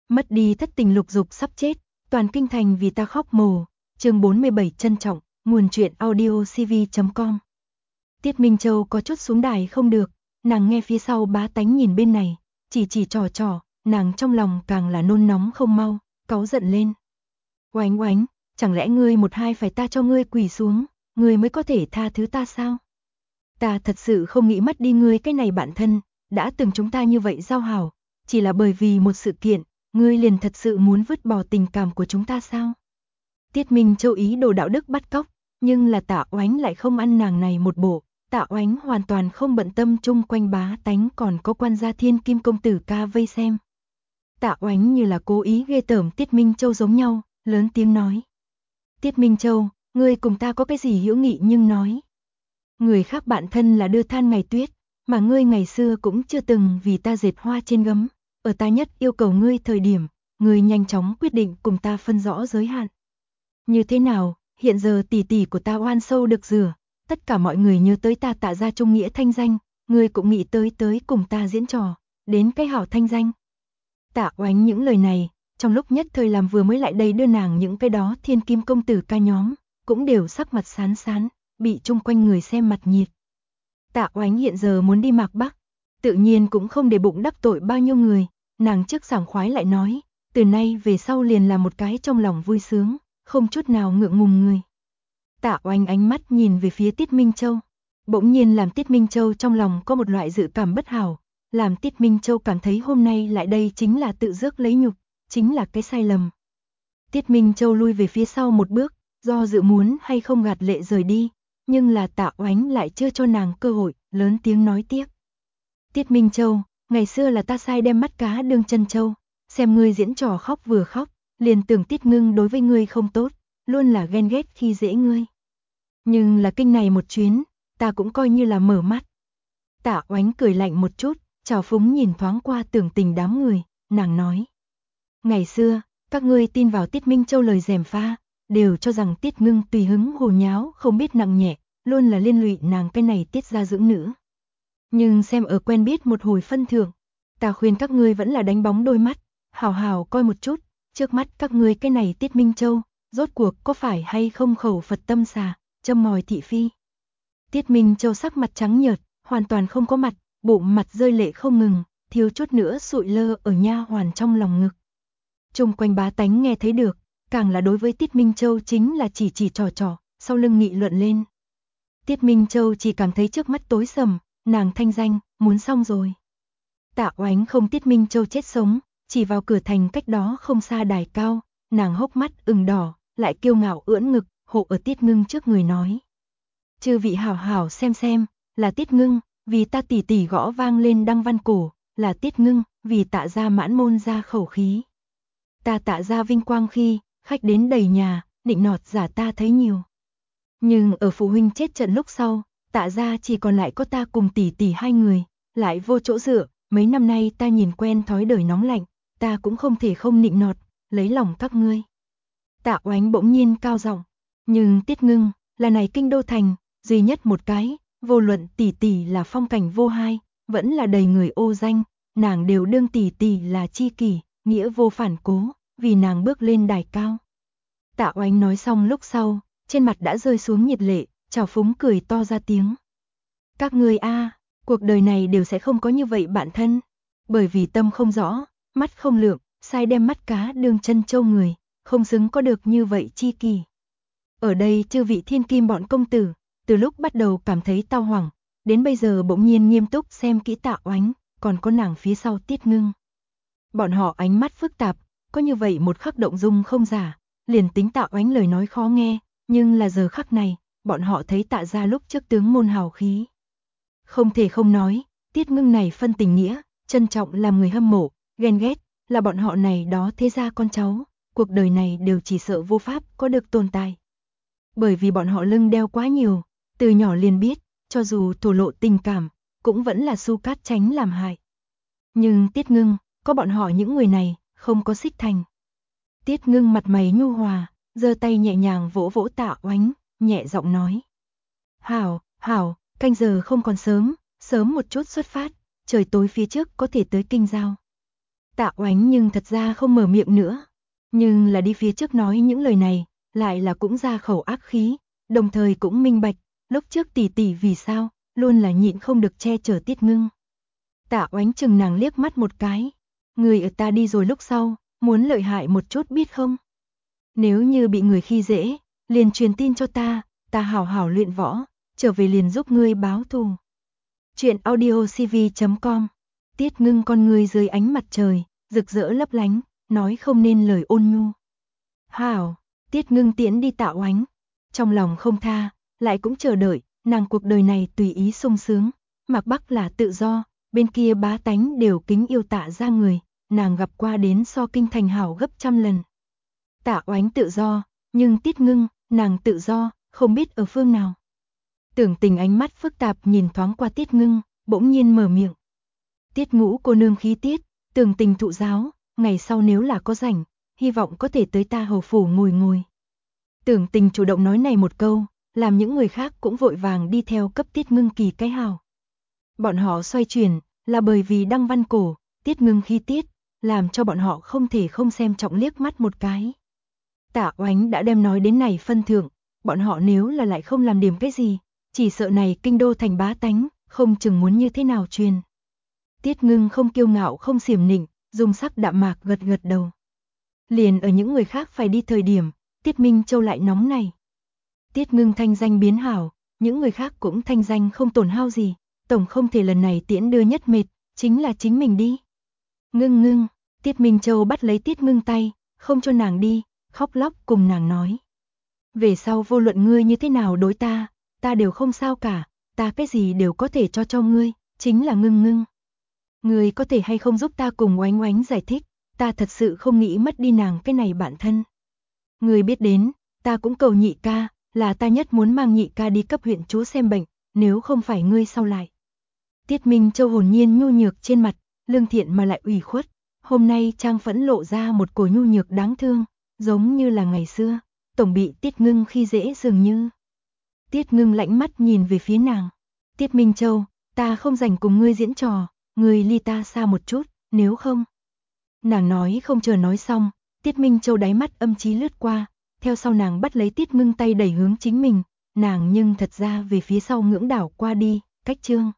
Mất đi thất tình lục dục sắp chết, toàn kinh thành vì ta khóc mồ. Chương 47 trân trọng, nguồn truyện audio cv.com. Tiết Minh Châu có chút xuống đài không được, nàng nghe phía sau bá tánh nhìn bên này, chỉ trò, nàng trong lòng càng là nôn nóng không mau, cáu giận lên. Oánh oánh, chẳng lẽ ngươi một hai phải ta cho ngươi quỳ xuống, ngươi mới có thể tha thứ ta sao? Ta thật sự không nghĩ mất đi ngươi cái này bạn thân, đã từng chúng ta như vậy giao hảo, chỉ là bởi vì một sự kiện, ngươi liền thật sự muốn vứt bỏ tình cảm của chúng ta sao? Tiết Minh Châu ý đồ đạo đức bắt cóc, nhưng là Tạ Oánh lại không ăn nàng này một bộ. Tạ Oánh hoàn toàn không bận tâm chung quanh bá tánh còn có quan gia Thiên Kim công tử ca vây xem. Tạ Oánh như là cố ý ghê tởm Tiết Minh Châu giống nhau, lớn tiếng nói. Tiết Minh Châu, ngươi cùng ta có cái gì hữu nghị nhưng nói. Người khác bạn thân là đưa than ngày tuyết, mà ngươi ngày xưa cũng chưa từng vì ta dệt hoa trên gấm. Ở ta nhất yêu cầu ngươi thời điểm, ngươi nhanh chóng quyết định cùng ta phân rõ giới hạn. Như thế nào, hiện giờ tỷ tỷ của ta oan sâu được rửa, tất cả mọi người nhớ tới ta Tạ gia trung nghĩa thanh danh, ngươi cũng nghĩ tới cùng ta diễn trò, đến cái hảo thanh danh. Tạ Oánh những lời này, trong lúc nhất thời làm vừa mới lại đây đưa nàng những cái đó Thiên Kim công tử ca nhóm, cũng đều sắc mặt xán xán, bị chung quanh người xem mặt nhiệt. Tạ Oánh hiện giờ muốn đi Mạc Bắc, tự nhiên cũng không để bụng đắc tội bao nhiêu người, nàng trước sảng khoái lại nói, từ nay về sau liền là một cái trong lòng vui sướng, không chút nào ngượng ngùng người. Tạ Oánh ánh mắt nhìn về phía Tiết Minh Châu, bỗng nhiên làm Tiết Minh Châu trong lòng có một loại dự cảm bất hảo, làm Tiết Minh Châu cảm thấy hôm nay lại đây chính là tự rước lấy nhục, chính là cái sai lầm. Tiết Minh Châu lui về phía sau một bước, do dự muốn hay không gạt lệ rời đi, nhưng là Tạ Oánh lại chưa cho nàng cơ hội, lớn tiếng nói tiếp. Tiết Minh Châu, ngày xưa là ta sai đem mắt cá đương chân châu, xem ngươi diễn trò khóc vừa khóc, liền tưởng Tiết Ngưng đối với ngươi không tốt, luôn là ghen ghét khi dễ ngươi. Nhưng là kinh này một chuyến, ta cũng coi như là mở mắt. Tạ Oánh cười lạnh một chút, trào phúng nhìn thoáng qua tưởng tình đám người, nàng nói. Ngày xưa, các ngươi tin vào Tiết Minh Châu lời gièm pha, đều cho rằng Tiết Ngưng tùy hứng hồ nháo không biết nặng nhẹ, luôn là liên lụy nàng cái này Tiết gia dưỡng nữ. Nhưng xem ở quen biết một hồi phân thưởng, ta khuyên các ngươi vẫn là đánh bóng đôi mắt, hào hào coi một chút, trước mắt các ngươi cái này Tiết Minh Châu, rốt cuộc có phải hay không khẩu Phật tâm xà, châm ngòi thị phi. Tiết Minh Châu sắc mặt trắng nhợt, hoàn toàn không có mặt, bụng mặt rơi lệ không ngừng, thiếu chút nữa sụi lơ ở nha hoàn trong lòng ngực. Chung quanh bá tánh nghe thấy được, càng là đối với Tiết Minh Châu chính là chỉ trò, sau lưng nghị luận lên. Tiết Minh Châu chỉ cảm thấy trước mắt tối sầm, nàng thanh danh, muốn xong rồi. Tạ Oánh không Tiết Minh Châu chết sống, chỉ vào cửa thành cách đó không xa đài cao, nàng hốc mắt ửng đỏ, lại kiêu ngạo ưỡn ngực, hộ ở Tiết Ngưng trước người nói. Chư vị hảo hảo xem, là Tiết Ngưng, vì ta tỉ tỉ gõ vang lên đăng văn cổ, là Tiết Ngưng, vì Tạ gia mãn môn ra khẩu khí. Ta Tạ gia vinh quang khi, khách đến đầy nhà, nịnh nọt giả ta thấy nhiều. Nhưng ở phụ huynh chết trận lúc sau, Tạ gia chỉ còn lại có ta cùng tỷ tỷ hai người, lại vô chỗ dựa, mấy năm nay ta nhìn quen thói đời nóng lạnh, ta cũng không thể không nịnh nọt, lấy lòng các ngươi. Tạ Oánh bỗng nhiên cao giọng, nhưng Tiết Ngưng, là này kinh đô thành, duy nhất một cái, vô luận tỷ tỷ là phong cảnh vô hai, vẫn là đầy người ô danh, nàng đều đương tỷ tỷ là chi kỷ, nghĩa vô phản cố, vì nàng bước lên đài cao. Tạ Oánh nói xong lúc sau, trên mặt đã rơi xuống nhiệt lệ, trào phúng cười to ra tiếng. Các ngươi cuộc đời này đều sẽ không có như vậy bạn thân, bởi vì tâm không rõ, mắt không lượng, sai đem mắt cá đương chân châu người, không xứng có được như vậy chi kỷ. Ở đây chư vị thiên kim bọn công tử, từ lúc bắt đầu cảm thấy tao hoảng, đến bây giờ bỗng nhiên nghiêm túc xem kỹ Tạ Oánh, còn có nàng phía sau Tiết Ngưng. Bọn họ ánh mắt phức tạp, có như vậy một khắc động dung không giả, liền tính Tạ Oánh lời nói khó nghe, nhưng là giờ khắc này, bọn họ thấy Tạ gia lúc trước tướng môn hào khí. Không thể không nói, Tiết Ngưng này phân tình nghĩa, trân trọng làm người hâm mộ, ghen ghét, là bọn họ này đó thế gia con cháu, cuộc đời này đều chỉ sợ vô pháp có được tồn tại. Bởi vì bọn họ lưng đeo quá nhiều, từ nhỏ liền biết, cho dù thổ lộ tình cảm, cũng vẫn là su cát tránh làm hại. Nhưng Tiết Ngưng, có bọn họ những người này, không có xích thành. Tiết Ngưng mặt mày nhu hòa, giơ tay nhẹ nhàng vỗ vỗ Tạ Oánh, nhẹ giọng nói. Hảo, canh giờ không còn sớm, sớm một chút xuất phát, trời tối phía trước có thể tới kinh giao. Tạ Oánh nhưng thật ra không mở miệng nữa, nhưng là đi phía trước nói những lời này, lại là cũng ra khẩu ác khí, đồng thời cũng minh bạch, lúc trước tỷ tỷ vì sao, luôn là nhịn không được che chở Tiết Ngưng. Tạ Oánh chừng nàng liếc mắt một cái, người ở ta đi rồi lúc sau, muốn lợi hại một chút biết không? Nếu như bị người khi dễ, liền truyền tin cho ta hảo hảo luyện võ, trở về liền giúp ngươi báo thù. Chuyện audiocv.com. Tiết Ngưng con người dưới ánh mặt trời, rực rỡ lấp lánh, nói không nên lời ôn nhu. Hảo, Tiết Ngưng tiễn đi Tạ Oánh, trong lòng không tha, lại cũng chờ đợi, nàng cuộc đời này tùy ý sung sướng, Mạc Bắc là tự do, bên kia bá tánh đều kính yêu Tạ gia người, nàng gặp qua đến so kinh thành hảo gấp trăm lần. Tạ Oánh tự do, nhưng Tiết Ngưng, nàng tự do, không biết ở phương nào. Tưởng Tình ánh mắt phức tạp nhìn thoáng qua Tiết Ngưng, bỗng nhiên mở miệng. Tiết Ngũ cô nương khí tiết, Tưởng Tình thụ giáo, ngày sau nếu là có rảnh, hy vọng có thể tới ta hầu phủ ngồi ngồi. Tưởng Tình chủ động nói này một câu, làm những người khác cũng vội vàng đi theo cấp Tiết Ngưng kỳ cái hào. Bọn họ xoay chuyển, là bởi vì đăng văn cổ, Tiết Ngưng khí tiết, làm cho bọn họ không thể không xem trọng liếc mắt một cái. Tạ Oánh đã đem nói đến này phân thượng, bọn họ nếu là lại không làm điểm cái gì, chỉ sợ này kinh đô thành bá tánh, không chừng muốn như thế nào truyền. Tiết Ngưng không kiêu ngạo không xiểm nịnh, dùng sắc đạm mạc gật gật đầu. Liền ở những người khác phải đi thời điểm, Tiết Minh Châu lại nóng này. Tiết Ngưng thanh danh biến hảo, những người khác cũng thanh danh không tổn hao gì, tổng không thể lần này tiễn đưa nhất mệt, chính là chính mình đi. Ngưng ngưng, Tiết Minh Châu bắt lấy Tiết Ngưng tay, không cho nàng đi, khóc lóc cùng nàng nói. Về sau vô luận ngươi như thế nào đối ta đều không sao cả, ta cái gì đều có thể cho ngươi, chính là Ngưng ngưng. Ngươi có thể hay không giúp ta cùng Oánh Oánh giải thích, ta thật sự không nghĩ mất đi nàng cái này bạn thân. Ngươi biết đến, ta cũng cầu nhị ca, là ta nhất muốn mang nhị ca đi cấp huyện chúa xem bệnh, nếu không phải ngươi sau lại. Tiết Minh Châu hồn nhiên nhu nhược trên mặt, lương thiện mà lại ủy khuất, hôm nay trang phẫn lộ ra một cổ nhu nhược đáng thương, giống như là ngày xưa, tổng bị Tiết Ngưng khi dễ dường như. Tiết Ngưng lãnh mắt nhìn về phía nàng. Tiết Minh Châu, ta không rảnh cùng ngươi diễn trò, ngươi ly ta xa một chút, nếu không. Nàng nói không chờ nói xong, Tiết Minh Châu đáy mắt âm trí lướt qua, theo sau nàng bắt lấy Tiết Ngưng tay đẩy hướng chính mình, nàng nhưng thật ra về phía sau ngưỡng đảo qua đi, cách chương.